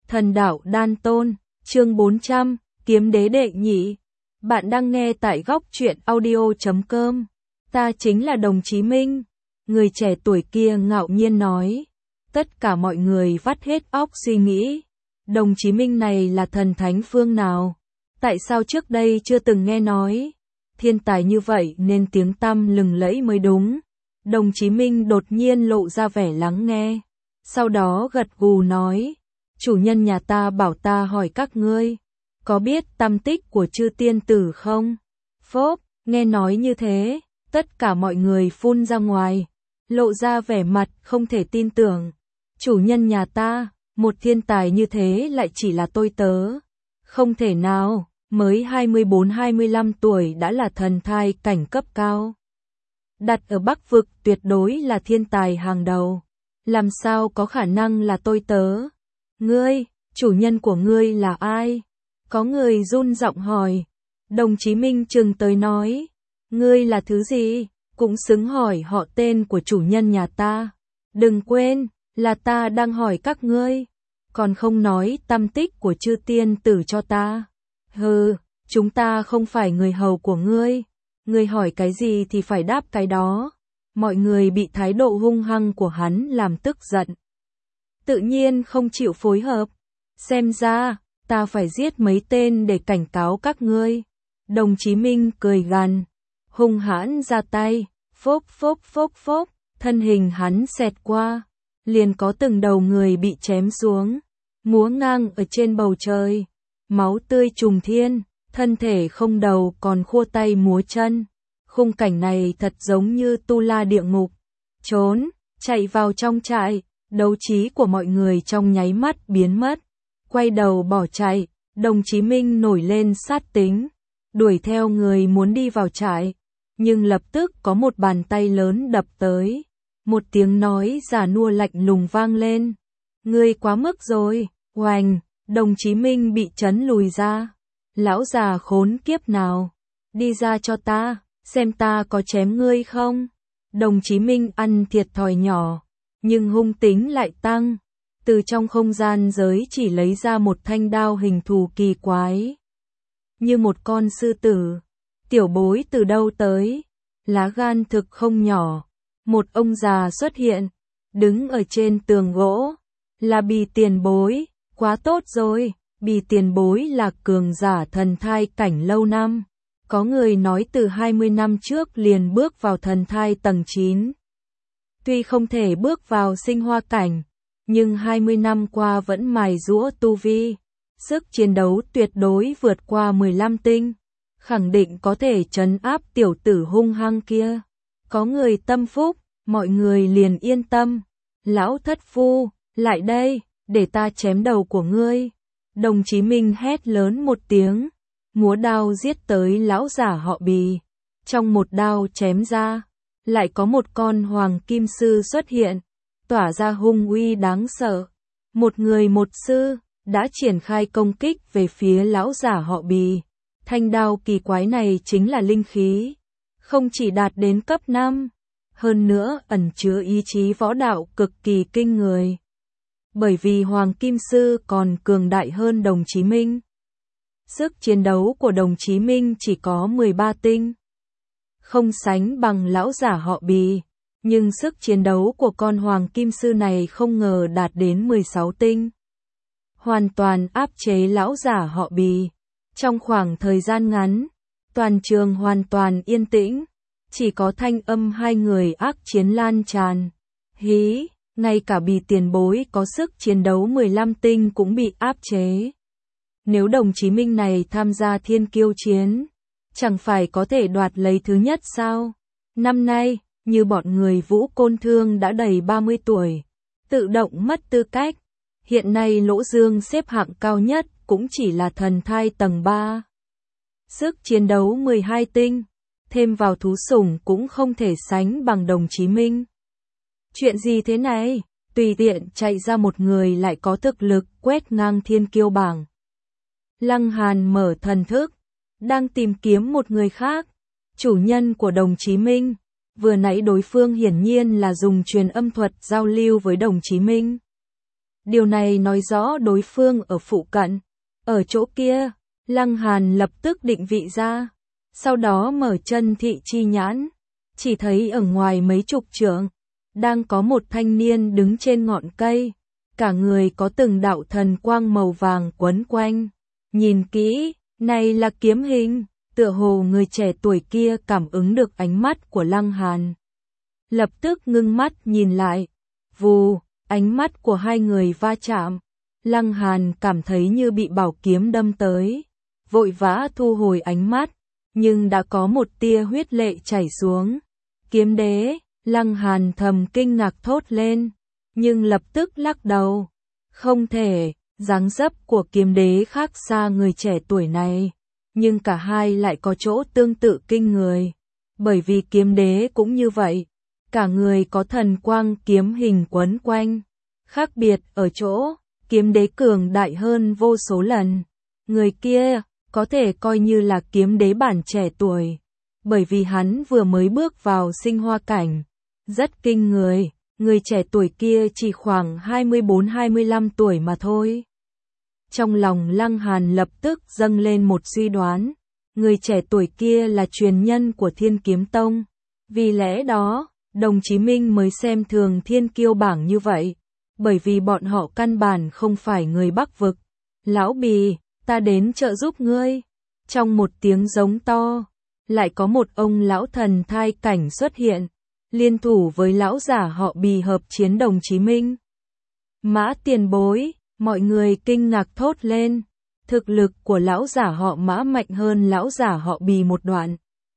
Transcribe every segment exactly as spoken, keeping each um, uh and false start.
Thần đạo đan tôn, chương bốn trăm, kiếm đế đệ nhị. Bạn đang nghe tại góc truyện audio chấm com. Ta chính là Đồng Chí Minh. Người trẻ tuổi kia ngạo nhiên nói. Tất cả mọi người vắt hết óc suy nghĩ. Đồng Chí Minh này là thần thánh phương nào? Tại sao trước đây chưa từng nghe nói? Thiên tài như vậy nên tiếng tăm lừng lẫy mới đúng. Đồng Chí Minh đột nhiên lộ ra vẻ lắng nghe. Sau đó gật gù nói. Chủ nhân nhà ta bảo ta hỏi các ngươi. Có biết tâm tích của chư tiên tử không? Phốp, nghe nói như thế. Tất cả mọi người phun ra ngoài. Lộ ra vẻ mặt không thể tin tưởng. Chủ nhân nhà ta, một thiên tài như thế lại chỉ là tôi tớ. Không thể nào, mới hai mươi bốn hai mươi lăm tuổi đã là thần thai cảnh cấp cao. Đặt ở Bắc vực tuyệt đối là thiên tài hàng đầu. Làm sao có khả năng là tôi tớ? Ngươi, chủ nhân của ngươi là ai? Có người run giọng hỏi. Đồng Chí Minh trừng tới nói. Ngươi là thứ gì? Cũng xứng hỏi họ tên của chủ nhân nhà ta. Đừng quên, là ta đang hỏi các ngươi. Còn không nói tâm tích của chư tiên tử cho ta. Hừ, chúng ta không phải người hầu của ngươi. Ngươi hỏi cái gì thì phải đáp cái đó. Mọi người bị thái độ hung hăng của hắn làm tức giận. Tự nhiên không chịu phối hợp. Xem ra, ta phải giết mấy tên để cảnh cáo các ngươi. Đồng Chí Minh cười gằn, hung hãn ra tay, phốp phốp phốp phốp, thân hình hắn xẹt qua, liền có từng đầu người bị chém xuống, múa ngang ở trên bầu trời, máu tươi trùng thiên, thân thể không đầu còn khua tay múa chân. Khung cảnh này thật giống như tu la địa ngục. Trốn, chạy vào trong trại, đấu trí của mọi người trong nháy mắt biến mất. Quay đầu bỏ chạy, Đồng Chí Minh nổi lên sát tính, đuổi theo người muốn đi vào trại. Nhưng lập tức có một bàn tay lớn đập tới. Một tiếng nói già nua lạnh lùng vang lên. Ngươi quá mức rồi, oành, Đồng Chí Minh bị chấn lùi ra. Lão già khốn kiếp nào, đi ra cho ta. Xem ta có chém ngươi không? Đồng Chí Minh ăn thiệt thòi nhỏ, nhưng hung tính lại tăng. Từ trong không gian giới chỉ lấy ra một thanh đao hình thù kỳ quái. Như một con sư tử. Tiểu bối từ đâu tới? Lá gan thực không nhỏ. Một ông già xuất hiện, đứng ở trên tường gỗ. Là Bì tiền bối, quá tốt rồi. Bì tiền bối là cường giả thần thai cảnh lâu năm. Có người nói từ hai mươi năm trước liền bước vào thần thai tầng chín. Tuy không thể bước vào sinh hoa cảnh, nhưng hai mươi năm qua vẫn mài giũa tu vi. Sức chiến đấu tuyệt đối vượt qua mười lăm tinh. Khẳng định có thể trấn áp tiểu tử hung hăng kia. Có người tâm phúc, mọi người liền yên tâm. Lão thất phu, lại đây, để ta chém đầu của ngươi. Đồng Chí Minh hét lớn một tiếng. Múa đao giết tới lão giả họ Bì. Trong một đao chém ra, lại có một con hoàng kim sư xuất hiện, tỏa ra hung uy đáng sợ. Một người một sư, đã triển khai công kích về phía lão giả họ Bì. Thanh đao kỳ quái này chính là linh khí. Không chỉ đạt đến cấp năm, hơn nữa ẩn chứa ý chí võ đạo cực kỳ kinh người. Bởi vì hoàng kim sư còn cường đại hơn Đồng Chí Minh. Sức chiến đấu của Đồng Chí Minh chỉ có mười ba tinh. Không sánh bằng lão giả họ Bì, nhưng sức chiến đấu của con hoàng kim sư này không ngờ đạt đến mười sáu tinh. Hoàn toàn áp chế lão giả họ Bì. Trong khoảng thời gian ngắn, toàn trường hoàn toàn yên tĩnh, chỉ có thanh âm hai người ác chiến lan tràn. Hí, ngay cả Bì tiền bối có sức chiến đấu mười lăm tinh cũng bị áp chế. Nếu Đồng Chí Minh này tham gia thiên kiêu chiến, chẳng phải có thể đoạt lấy thứ nhất sao? Năm nay, như bọn người Vũ Côn Thương đã đầy ba mươi tuổi, tự động mất tư cách. Hiện nay Lỗ Dương xếp hạng cao nhất cũng chỉ là thần thai tầng ba. Sức chiến đấu mười hai tinh, thêm vào thú sủng cũng không thể sánh bằng Đồng Chí Minh. Chuyện gì thế này? Tùy tiện chạy ra một người lại có thực lực quét ngang thiên kiêu bảng. Lăng Hàn mở thần thức, đang tìm kiếm một người khác, chủ nhân của Đồng Chí Minh. Vừa nãy đối phương hiển nhiên là dùng truyền âm thuật giao lưu với Đồng Chí Minh. Điều này nói rõ đối phương ở phụ cận. Ở chỗ kia, Lăng Hàn lập tức định vị ra, sau đó mở chân thị chi nhãn, chỉ thấy ở ngoài mấy chục trượng, đang có một thanh niên đứng trên ngọn cây, cả người có từng đạo thần quang màu vàng quấn quanh. Nhìn kỹ, này là kiếm hình, tựa hồ người trẻ tuổi kia cảm ứng được ánh mắt của Lăng Hàn. Lập tức ngưng mắt nhìn lại, vù, ánh mắt của hai người va chạm. Lăng Hàn cảm thấy như bị bảo kiếm đâm tới, vội vã thu hồi ánh mắt, nhưng đã có một tia huyết lệ chảy xuống. Kiếm đế, Lăng Hàn thầm kinh ngạc thốt lên, nhưng lập tức lắc đầu. Không thể, dáng dấp của kiếm đế khác xa người trẻ tuổi này, nhưng cả hai lại có chỗ tương tự kinh người. Bởi vì kiếm đế cũng như vậy, cả người có thần quang kiếm hình quấn quanh. Khác biệt ở chỗ, kiếm đế cường đại hơn vô số lần. Người kia, có thể coi như là kiếm đế bản trẻ tuổi. Bởi vì hắn vừa mới bước vào sinh hoa cảnh. Rất kinh người, người trẻ tuổi kia chỉ khoảng hai mươi bốn hai mươi lăm tuổi mà thôi. Trong lòng Lăng Hàn lập tức dâng lên một suy đoán. Người trẻ tuổi kia là truyền nhân của Thiên Kiếm Tông. Vì lẽ đó, Đồng Chí Minh mới xem thường thiên kiêu bảng như vậy. Bởi vì bọn họ căn bản không phải người Bắc vực. Lão Bì, ta đến trợ giúp ngươi. Trong một tiếng giống to, lại có một ông lão thần thai cảnh xuất hiện, liên thủ với lão giả họ Bì hợp chiến Đồng Chí Minh. Mã tiền bối, mọi người kinh ngạc thốt lên. Thực lực của lão giả họ Mã mạnh hơn lão giả họ Bì một đoạn.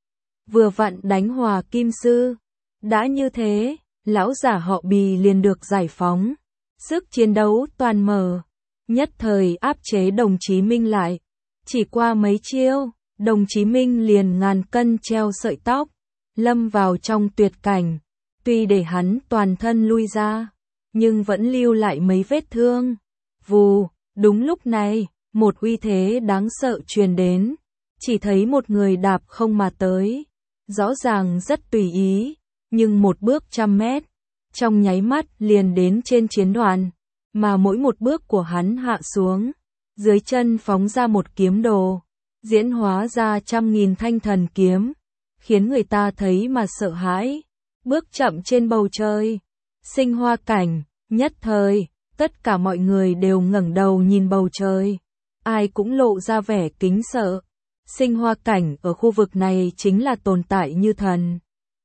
Vừa vặn đánh hòa kim sư. Đã như thế, lão giả họ Bì liền được giải phóng. Sức chiến đấu toàn mở, nhất thời áp chế Đồng Chí Minh lại. Chỉ qua mấy chiêu, Đồng Chí Minh liền ngàn cân treo sợi tóc, lâm vào trong tuyệt cảnh. Tuy để hắn toàn thân lui ra, nhưng vẫn lưu lại mấy vết thương. Vù, đúng lúc này, một uy thế đáng sợ truyền đến. Chỉ thấy một người đạp không mà tới, rõ ràng rất tùy ý, nhưng một bước trăm mét, trong nháy mắt liền đến trên chiến đoàn, mà mỗi một bước của hắn hạ xuống, dưới chân phóng ra một kiếm đồ, diễn hóa ra trăm nghìn thanh thần kiếm, khiến người ta thấy mà sợ hãi. Bước chậm trên bầu trời, sinh hoa cảnh, nhất thời, tất cả mọi người đều ngẩng đầu nhìn bầu trời, ai cũng lộ ra vẻ kính sợ. Sinh hoa cảnh ở khu vực này chính là tồn tại như thần.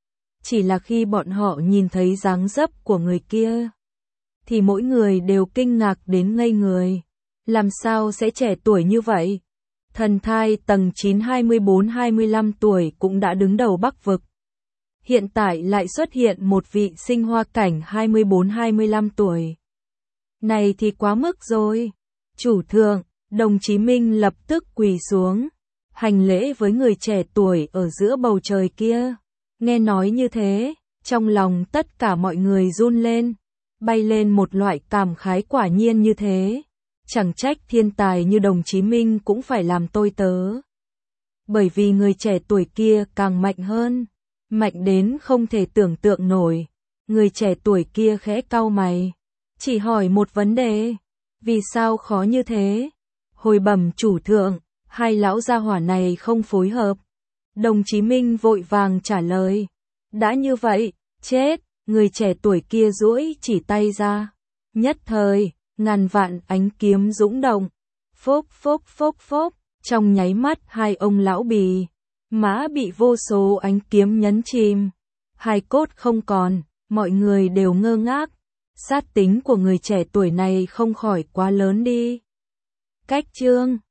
Chỉ là khi bọn họ nhìn thấy dáng dấp của người kia, thì mỗi người đều kinh ngạc đến ngây người. Làm sao sẽ trẻ tuổi như vậy? Thần thai tầng chín hai mươi bốn hai mươi lăm tuổi cũng đã đứng đầu Bắc vực. Hiện tại lại xuất hiện một vị sinh hoa cảnh hai mươi bốn hai mươi lăm tuổi. Này thì quá mức rồi. Chủ thượng, Đồng Chí Minh lập tức quỳ xuống, hành lễ với người trẻ tuổi ở giữa bầu trời kia. Nghe nói như thế, trong lòng tất cả mọi người run lên, bay lên một loại cảm khái quả nhiên như thế. Chẳng trách thiên tài như Đồng Chí Minh cũng phải làm tôi tớ. Bởi vì người trẻ tuổi kia càng mạnh hơn, mạnh đến không thể tưởng tượng nổi. Người trẻ tuổi kia khẽ cau mày, chỉ hỏi một vấn đề, vì sao khó như thế? Hồi bẩm chủ thượng, hai lão gia hỏa này không phối hợp. Đồng Chí Minh vội vàng trả lời, đã như vậy, chết. Người trẻ tuổi kia duỗi chỉ tay ra, nhất thời, ngàn vạn ánh kiếm dũng động, phốc phốc phốc phốc, trong nháy mắt hai ông lão Bì, Mã bị vô số ánh kiếm nhấn chìm, hai cốt không còn, mọi người đều ngơ ngác. Sát tính của người trẻ tuổi này không khỏi quá lớn đi. Cách chương